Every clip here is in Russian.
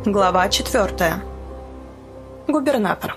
Глава 4. Губернатор.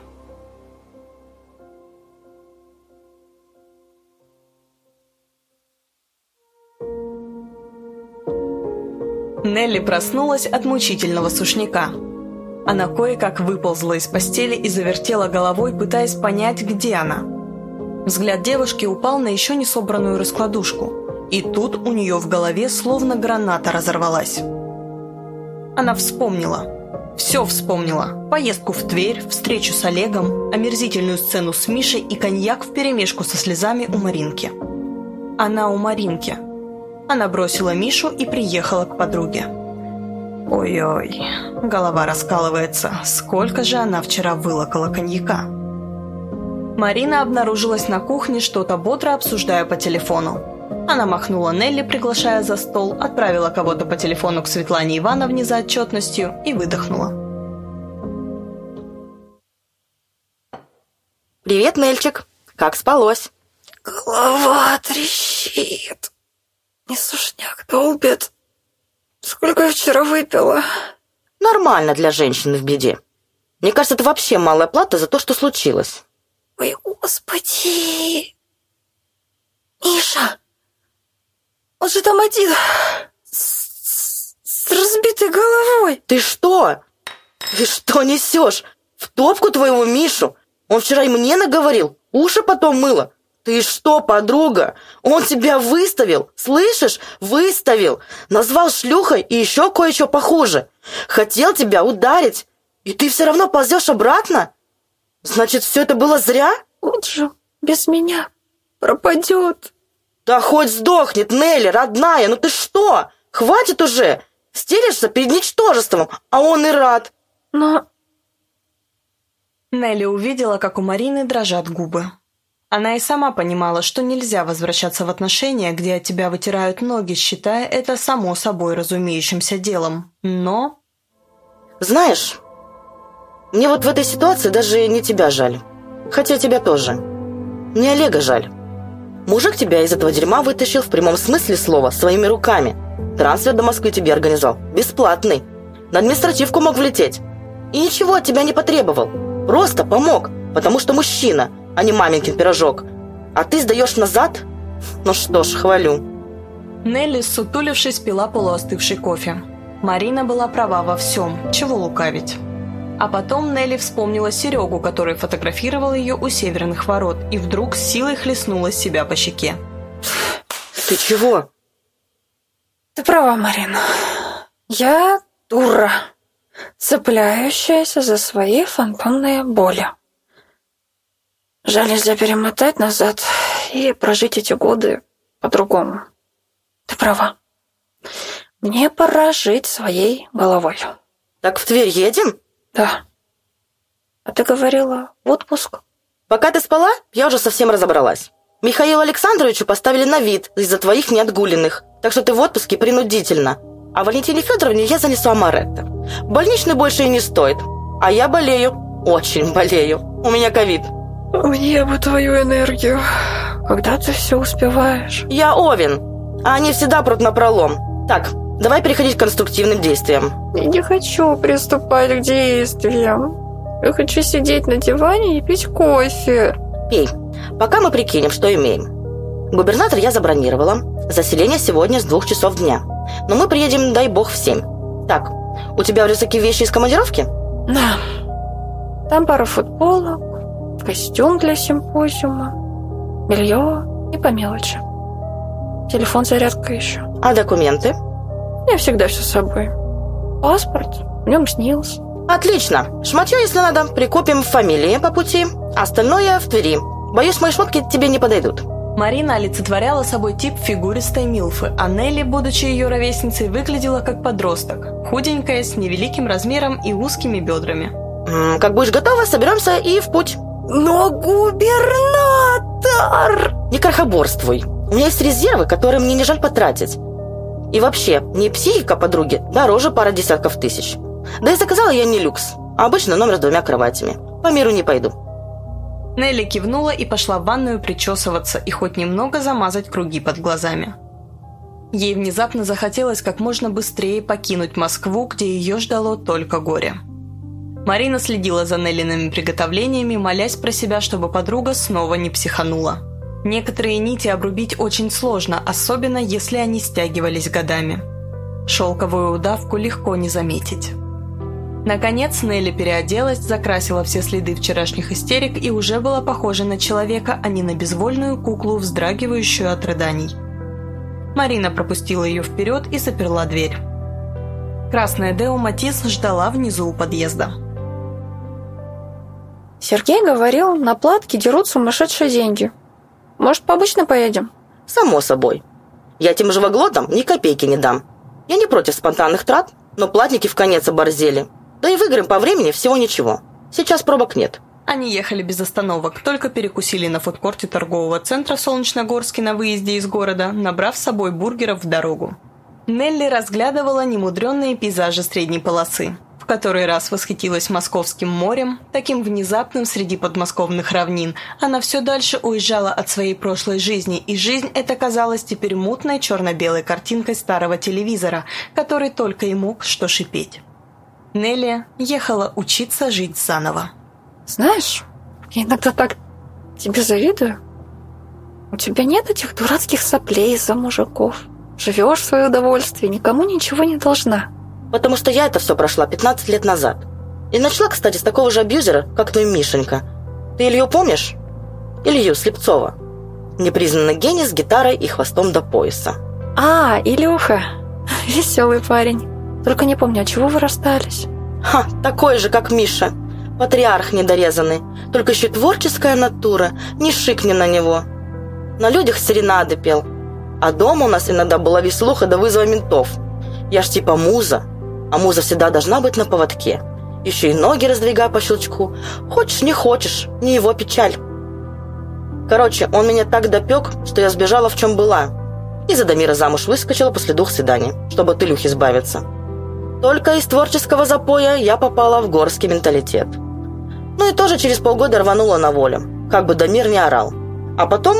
Нелли проснулась от мучительного сушняка. Она кое-как выползла из постели и завертела головой, пытаясь понять, где она. Взгляд девушки упал на еще не собранную раскладушку, и тут у нее в голове словно граната разорвалась. Она вспомнила. Все вспомнила. Поездку в Тверь, встречу с Олегом, омерзительную сцену с Мишей и коньяк вперемешку со слезами у Маринки. Она у Маринки. Она бросила Мишу и приехала к подруге. Ой-ой, голова раскалывается. Сколько же она вчера вылокала коньяка? Марина обнаружилась на кухне, что-то бодро обсуждая по телефону. Она махнула Нелли, приглашая за стол, отправила кого-то по телефону к Светлане Ивановне за отчетностью и выдохнула. «Привет, Нельчик. Как спалось?» «Голова трещит. И сушняк долбит. Сколько я вчера выпила?» «Нормально для женщины в беде. Мне кажется, это вообще малая плата за то, что случилось». «Ой, господи! Миша! Он же там один с разбитой головой!» «Ты что? Ты что несешь? В топку твоего Мишу? Он вчера и мне наговорил, уши потом мыло. Ты что, подруга? Он тебя выставил, слышишь? Выставил. Назвал шлюхой и еще кое-что похуже. Хотел тебя ударить, и ты все равно ползешь обратно? Значит, все это было зря?» Он же без меня пропадет. «Да хоть сдохнет, Нелли, родная, ну ты что? Хватит уже! Стелишься перед ничтожеством, а он и рад!» Но... Нелли увидела, как у Марины дрожат губы. Она и сама понимала, что нельзя возвращаться в отношения, где от тебя вытирают ноги, считая это само собой разумеющимся делом. Но... «Знаешь, мне вот в этой ситуации даже не тебя жаль. Хотя тебя тоже. Мне Олега жаль. Мужик тебя из этого дерьма вытащил в прямом смысле слова своими руками. Трансфер до Москвы тебе организовал. Бесплатный. На административку мог влететь. И ничего от тебя не потребовал. Просто помог, потому что мужчина, а не маменькин пирожок. А ты сдаешь назад? Ну что ж, хвалю». Нелли, сутулившись, пила полуостывший кофе. Марина была права во всем, чего лукавить. А потом Нелли вспомнила Серегу, который фотографировал ее у Северных ворот, и вдруг с силой хлестнула себя по щеке. «Ты чего?» Ты права, Марина. Я дура, цепляющаяся за свои фантомные боли. Жаль, нельзя перемотать назад и прожить эти годы по-другому. Ты права. Мне пора жить своей головой. «Так в Тверь едем?» Да. А ты говорила, в отпуск? «Пока ты спала, я уже совсем разобралась. Михаилу Александровичу поставили на вид из-за твоих неотгуленных, так что ты в отпуске принудительно. А Валентине Федоровне я занесу амаретто. Больничный больше и не стоит. А я болею, очень болею. У меня ковид». Мне бы твою энергию. Когда ты все успеваешь? «Я Овен, а они всегда прут напролом. Так, давай переходить к конструктивным действиям». Я не хочу приступать к действиям. Я хочу сидеть на диване и пить кофе. «Пей, пока мы прикинем, что имеем. Губернатор я забронировала. Заселение сегодня с 2 часов дня. Но мы приедем, дай бог, в 7. Так, у тебя в рюкзаке вещи из командировки?» Да. Там пара футболок, костюм для симпозиума, белье и по мелочи. Телефон, зарядка еще. «А документы?» У меня всегда все с собой. Паспорт, в нем снился. «Отлично. Шматье, если надо, прикупим в фамилии по пути. Остальное в Твери. Боюсь, мои шмотки тебе не подойдут». Марина олицетворяла собой тип фигуристой милфы, а Нелли, будучи ее ровесницей, выглядела как подросток, худенькая, с невеликим размером и узкими бедрами. «Как будешь готова, соберемся и в путь». Но губернатор! «Не крохоборствуй. У меня есть резервы, которые мне не жаль потратить. И вообще, не психика подруги дороже пары десятков тысяч. Да и заказала я не люкс, а обычный номер с 2 кроватями. По миру не пойду». Нелли кивнула и пошла в ванную причесываться и хоть немного замазать круги под глазами. Ей внезапно захотелось как можно быстрее покинуть Москву, где ее ждало только горе. Марина следила за Неллиными приготовлениями, молясь про себя, чтобы подруга снова не психанула. Некоторые нити обрубить очень сложно, особенно если они стягивались годами. Шелковую удавку легко не заметить. Наконец Нелли переоделась, закрасила все следы вчерашних истерик и уже была похожа на человека, а не на безвольную куклу, вздрагивающую от рыданий. Марина пропустила ее вперед и заперла дверь. Красная Део Матис ждала внизу у подъезда. Сергей говорил, на платке дерут сумасшедшие деньги. Может, побычно поедем? Само собой. Я этим живоглотам ни копейки не дам. Я не против спонтанных трат, но платники в конец оборзели. Да и выиграем по времени всего ничего. Сейчас пробок нет. Они ехали без остановок, только перекусили на фудкорте торгового центра в Солнечногорске на выезде из города, набрав с собой бургеров в дорогу. Нелли разглядывала немудренные пейзажи средней полосы. В который раз восхитилась Московским морем, таким внезапным среди подмосковных равнин. Она все дальше уезжала от своей прошлой жизни, и жизнь эта казалась теперь мутной черно-белой картинкой старого телевизора, который только и мог что шипеть. Нелли ехала учиться жить заново. Знаешь, я иногда так тебе завидую. У тебя нет этих дурацких соплей из-за мужиков. Живешь в свое удовольствие, никому ничего не должна. Потому что я это все прошла 15 лет назад. И начала, кстати, с такого же абьюзера, как твой Мишенька. Ты Илью помнишь? Илью Слепцова. Непризнанный гений с гитарой и хвостом до пояса. А, Илюха. Веселый парень. Только не помню, от чего вы расстались? Ха, такой же, как Миша. Патриарх недорезанный. Только еще творческая натура. Не шикни на него. На людях серенады пел. А дома у нас иногда была веселуха до вызова ментов. Я ж типа муза. А муза всегда должна быть на поводке. Еще и ноги раздвигай по щелчку. Хочешь, не хочешь, не его печаль. Короче, он меня так допек, что я сбежала в чем была. И за Дамира замуж выскочила после 2 свиданий, чтобы от Илюхи избавиться. Только из творческого запоя я попала в горский менталитет. Ну и тоже через полгода рванула на волю, как бы Дамир не орал. А потом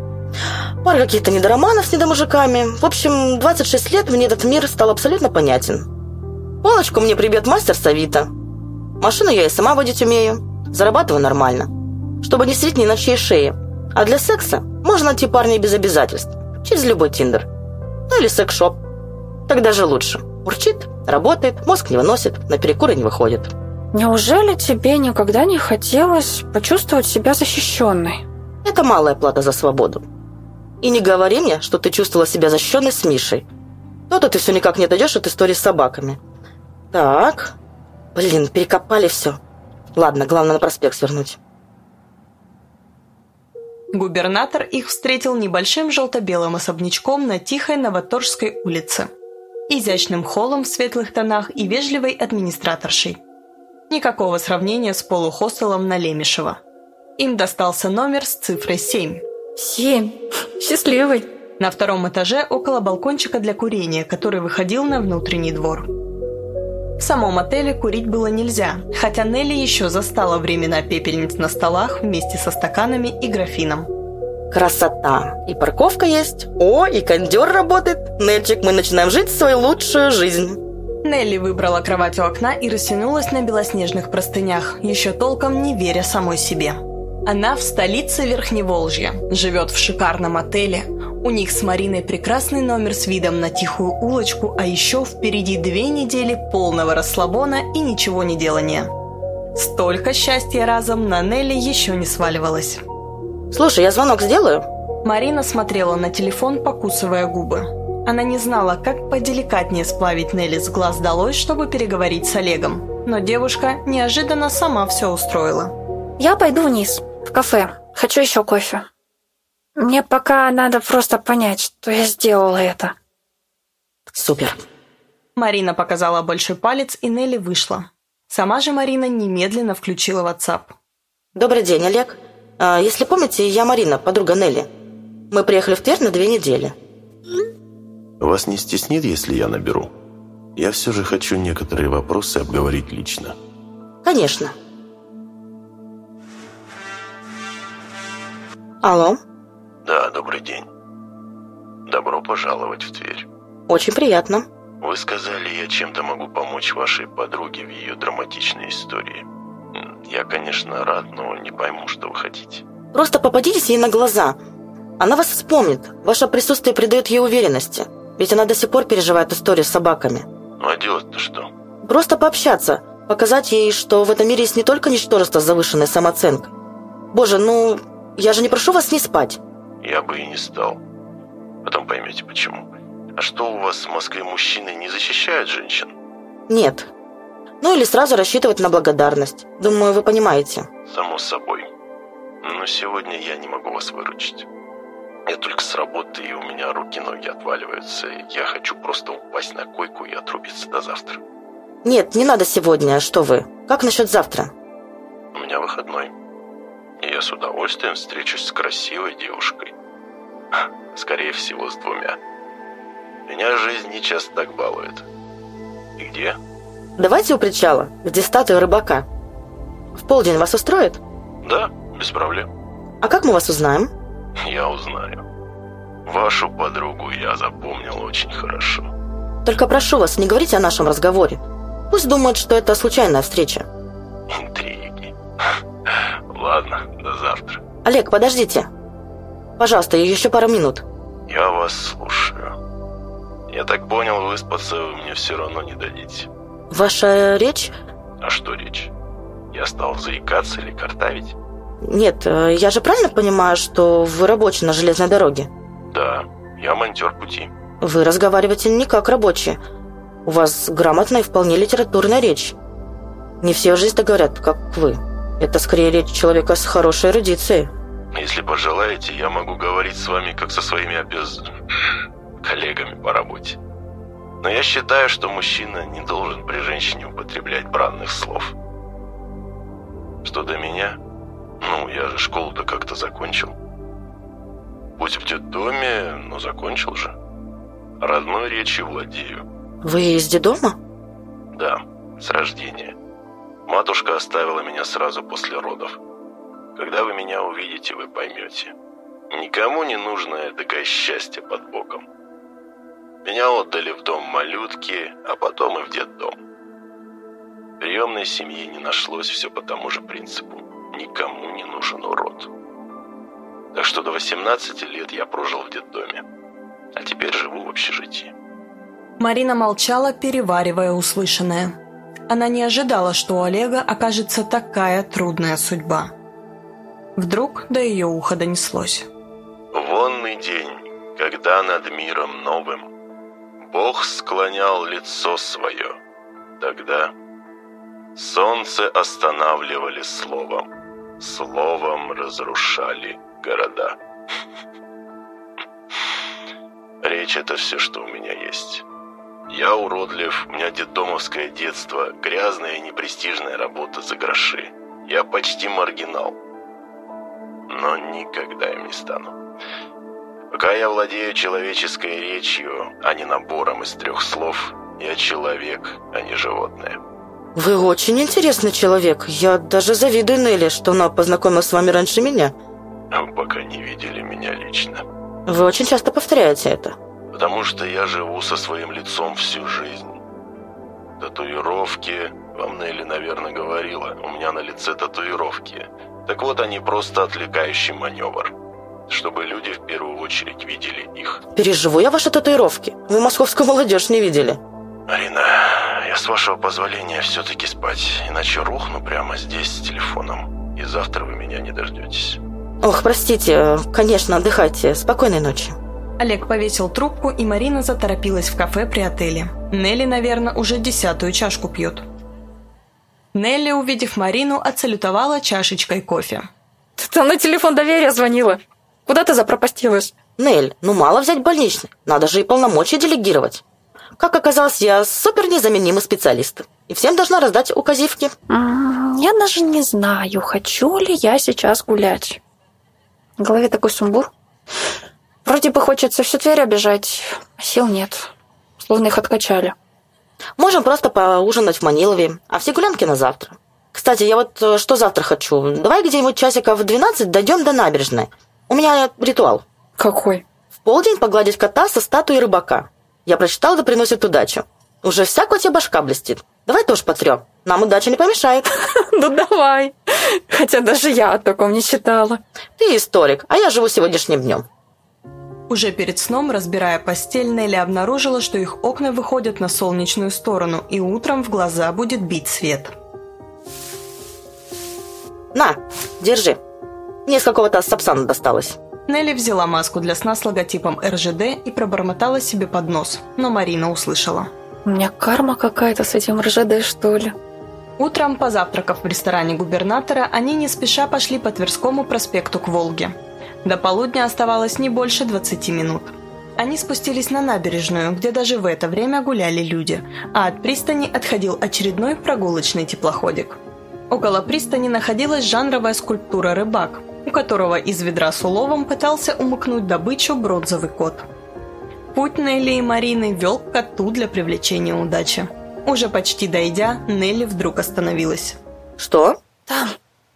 пара каких-то недороманов с недомужиками. В общем, 26 лет мне этот мир стал абсолютно понятен. Полочку мне прибьет мастер с Авито. Машину я и сама водить умею. Зарабатываю нормально. Чтобы не сидеть ни на чьей шее. А для секса можно найти парня без обязательств. Через любой тиндер. Ну или секс-шоп. Так даже лучше. Урчит, работает, мозг не выносит, на перекуры не выходит. Неужели тебе никогда не хотелось почувствовать себя защищенной? Это малая плата за свободу. И не говори мне, что ты чувствовала себя защищенной с Мишей. То-то ты все никак не отойдешь от истории с собаками. Так. Блин, перекопали все. Ладно, главное на проспект свернуть. Губернатор их встретил небольшим желто-белым особнячком на тихой Новоторжской улице, изящным холлом в светлых тонах и вежливой администраторшей. Никакого сравнения с полухостелом на Лемешево. Им достался номер с цифрой 7. 7. Счастливый. На 2-м этаже около балкончика для курения, который выходил на внутренний двор. В самом отеле курить было нельзя, хотя Нелли еще застала времена пепельниц на столах вместе со стаканами и графином. Красота! И парковка есть. О, и кондер работает. Нельчик, мы начинаем жить свою лучшую жизнь. Нелли выбрала кровать у окна и растянулась на белоснежных простынях, еще толком не веря самой себе. Она в столице Верхневолжья, живет в шикарном отеле. У них с Мариной прекрасный номер с видом на тихую улочку, а еще впереди 2 недели полного расслабона и ничего не делания. Столько счастья разом на Нелли еще не сваливалось. Слушай, я звонок сделаю? Марина смотрела на телефон, покусывая губы. Она не знала, как поделикатнее сплавить Нелли с глаз долой, чтобы переговорить с Олегом. Но девушка неожиданно сама все устроила. Я пойду вниз, в кафе. Хочу еще кофе. Мне пока надо просто понять, что я сделала это. Супер. Марина показала большой палец, и Нелли вышла. Сама же Марина немедленно включила WhatsApp. Добрый день, Олег. Если помните, я Марина, подруга Нелли. Мы приехали в Тверь на 2 недели. Вас не стеснит, если я наберу? Я все же хочу некоторые вопросы обговорить лично. Конечно. Алло? Да, добрый день. Добро пожаловать в Тверь. Очень приятно. Вы сказали, я чем-то могу помочь вашей подруге в ее драматичной истории. Я, конечно, рад, но не пойму, что вы хотите. Просто попадитесь ей на глаза. Она вас вспомнит. Ваше присутствие придает ей уверенности. Ведь она до сих пор переживает историю с собаками. Ну а делать-то что? Просто пообщаться. Показать ей, что в этом мире есть не только ничтожество с завышенной самооценкой. Боже, ну, я же не прошу вас не спать. Я бы и не стал. Потом поймете, почему. А что, у вас в Москве мужчины не защищают женщин? Нет. Ну или сразу рассчитывать на благодарность. Думаю, вы понимаете. Само собой. Но сегодня я не могу вас выручить. Я только с работы, и у меня руки-ноги отваливаются. Я хочу просто упасть на койку и отрубиться до завтра. Нет, не надо сегодня, что вы. Как насчет завтра? У меня выходной. И я с удовольствием встречусь с красивой девушкой. Скорее всего, с 2. Меня жизнь не часто так балует. И где? Давайте у причала, где статуя рыбака. В полдень вас устроит? Да, без проблем. А как мы вас узнаем? Я узнаю. Вашу подругу я запомнил очень хорошо. Только прошу вас, не говорите о нашем разговоре. Пусть думают, что это случайная встреча. Интриги. Ладно, до завтра. Олег, подождите. Пожалуйста, еще пару минут. Я вас слушаю. Я так понял, выспаться вы мне все равно не дадите. Ваша речь? А что речь? Я стал заикаться или картавить? Нет, я же правильно понимаю, что вы рабочий на железной дороге? Да, я монтер пути. Вы разговариваете не как рабочие. У вас грамотная и вполне литературная речь. Не все в жизни говорят, как вы. Это скорее речь человека с хорошей эрудицией. Если пожелаете, я могу говорить с вами как со своими коллегами по работе. Но я считаю, что мужчина не должен при женщине употреблять бранных слов. Что до меня? Ну, я же школу-то как-то закончил. Пусть в детдоме, но закончил же. Родной речью владею. Вы из детдома? Да, с рождения. Матушка оставила меня сразу после родов. Когда вы меня увидите, вы поймете. Никому не нужно такое счастье под боком. Меня отдали в дом малютки, а потом и в детдом. Приемной семьи не нашлось, все по тому же принципу. Никому не нужен урод. Так что до 18 лет я прожил в детдоме. А теперь живу в общежитии. Марина молчала, переваривая услышанное. Она не ожидала, что у Олега окажется такая трудная судьба. Вдруг до ее уха донеслось. Вонный день, когда над миром новым Бог склонял лицо свое, тогда солнце останавливали словом, словом разрушали города. Речь — это все, что у меня есть. Я уродлив, у меня детдомовское детство, грязная и непрестижная работа за гроши. Я почти маргинал, но никогда им не стану. Пока я владею человеческой речью, а не набором из 3 слов, я человек, а не животное. Вы очень интересный человек. Я даже завидую Нелли, что она познакомилась с вами раньше меня. А вы пока не видели меня лично. Вы очень часто повторяете это. Потому что я живу со своим лицом всю жизнь. Татуировки, вам Нелли, наверное, говорила, у меня на лице татуировки. Так вот, они просто отвлекающий маневр, чтобы люди в первую очередь видели их. Переживу я ваши татуировки. Вы московскую молодежь не видели. Марина, я с вашего позволения все-таки спать, иначе рухну прямо здесь с телефоном, и завтра вы меня не дождетесь. Ох, простите, конечно, отдыхайте. Спокойной ночи. Олег повесил трубку, и Марина заторопилась в кафе при отеле. Нелли, наверное, уже 10-ю чашку пьет. Нелли, увидев Марину, отсалютовала чашечкой кофе. Ты на телефон доверия звонила. Куда ты запропастилась? Нель, ну мало взять больничный. Надо же и полномочия делегировать. Как оказалось, я супер незаменимый специалист. И всем должна раздать указивки. Я даже не знаю, хочу ли я сейчас гулять. В голове такой сумбур. Вроде бы хочется всю Тверь обижать, а сил нет. Словно их откачали. Можем просто поужинать в Манилове, а все гулянки на завтра. Кстати, я вот что завтра хочу. Давай где-нибудь часиков в 12 дойдем до набережной. У меня ритуал. Какой? В полдень погладить кота со статуей рыбака. Я прочитал, да приносит удачу. Уже всякая у тебя башка блестит. Давай тоже потрем. Нам удача не помешает. Ну давай. Хотя даже я о таком не читала. Ты историк, а я живу сегодняшним днем. Уже перед сном, разбирая постель, Нелли обнаружила, что их окна выходят на солнечную сторону, и утром в глаза будет бить свет. На, держи. Мне из какого-то сапсана досталось. Нелли взяла маску для сна с логотипом РЖД и пробормотала себе под нос, но Марина услышала. У меня карма какая-то с этим РЖД, что ли? Утром, позавтракав в ресторане губернатора, они не спеша пошли по Тверскому проспекту к Волге. До полудня оставалось не больше 20 минут. Они спустились на набережную, где даже в это время гуляли люди, а от пристани отходил очередной прогулочный теплоходик. Около пристани находилась жанровая скульптура «Рыбак», у которого из ведра с уловом пытался умыкнуть добычу бронзовый кот. Путь Нелли и Марины вел к коту для привлечения удачи. Уже почти дойдя, Нелли вдруг остановилась. Что? Там,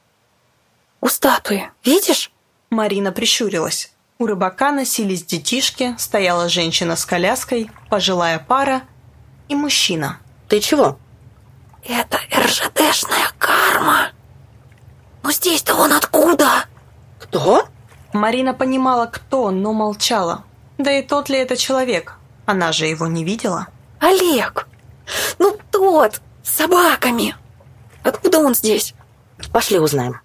у статуи, видишь? Марина прищурилась. У рыбака носились детишки, стояла женщина с коляской, пожилая пара и мужчина. Ты чего? Это РЖДшная карма. Ну здесь-то он откуда? Кто? Марина понимала, кто он, но молчала. Да и тот ли это человек? Она же его не видела. Олег. Ну тот, с собаками. Откуда он здесь? Пошли узнаем.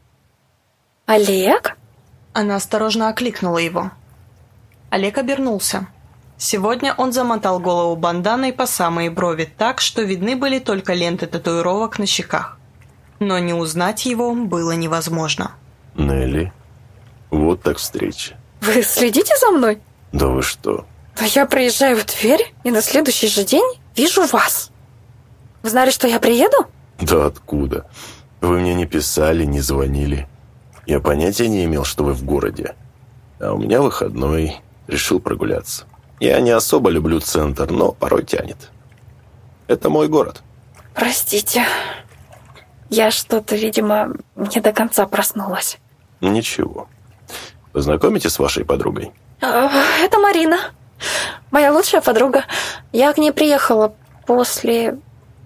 Олег? Она осторожно окликнула его. Олег обернулся. Сегодня он замотал голову банданой по самые брови так, что видны были только ленты татуировок на щеках. Но не узнать его было невозможно. Нелли, вот так встреча. Вы следите за мной? Да вы что? Да я приезжаю в Тверь и на следующий же день вижу вас. Вы знали, что я приеду? Да откуда? Вы мне не писали, не звонили. Я понятия не имел, что вы в городе. А у меня выходной, решил прогуляться. Я не особо люблю центр, но порой тянет. Это мой город. Простите. Я что-то, видимо, не до конца проснулась. Ничего. Познакомитесь с вашей подругой? Это Марина. Моя лучшая подруга. Я к ней приехала после...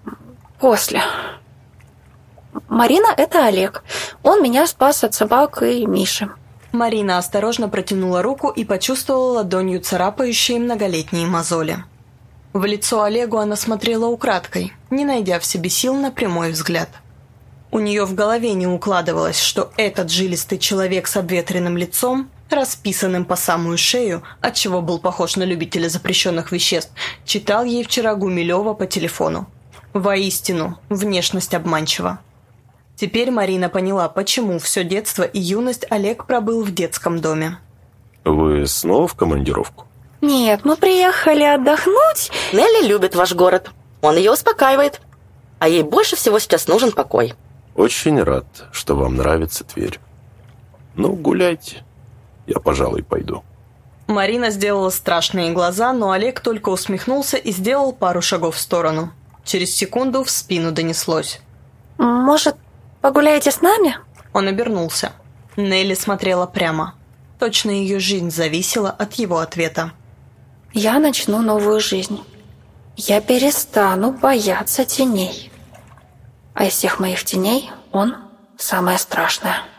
Марина – это Олег. Он меня спас от собак и Миши. Марина осторожно протянула руку и почувствовала ладонью царапающие многолетние мозоли. В лицо Олегу она смотрела украдкой, не найдя в себе сил на прямой взгляд. У нее в голове не укладывалось, что этот жилистый человек с обветренным лицом, расписанным по самую шею, отчего был похож на любителя запрещенных веществ, читал ей вчера Гумилева по телефону. Воистину, внешность обманчива. Теперь Марина поняла, почему все детство и юность Олег пробыл в детском доме. Вы снова в командировку? Нет, мы приехали отдохнуть. Нелли любит ваш город. Он ее успокаивает. А ей больше всего сейчас нужен покой. Очень рад, что вам нравится Тверь. Ну, гуляйте. Я, пожалуй, пойду. Марина сделала страшные глаза, но Олег только усмехнулся и сделал пару шагов в сторону. Через секунду в спину донеслось. Может, погуляете с нами? Он обернулся. Нелли смотрела прямо. Точно ее жизнь зависела от его ответа. Я начну новую жизнь. Я перестану бояться теней. А из всех моих теней он самое страшное.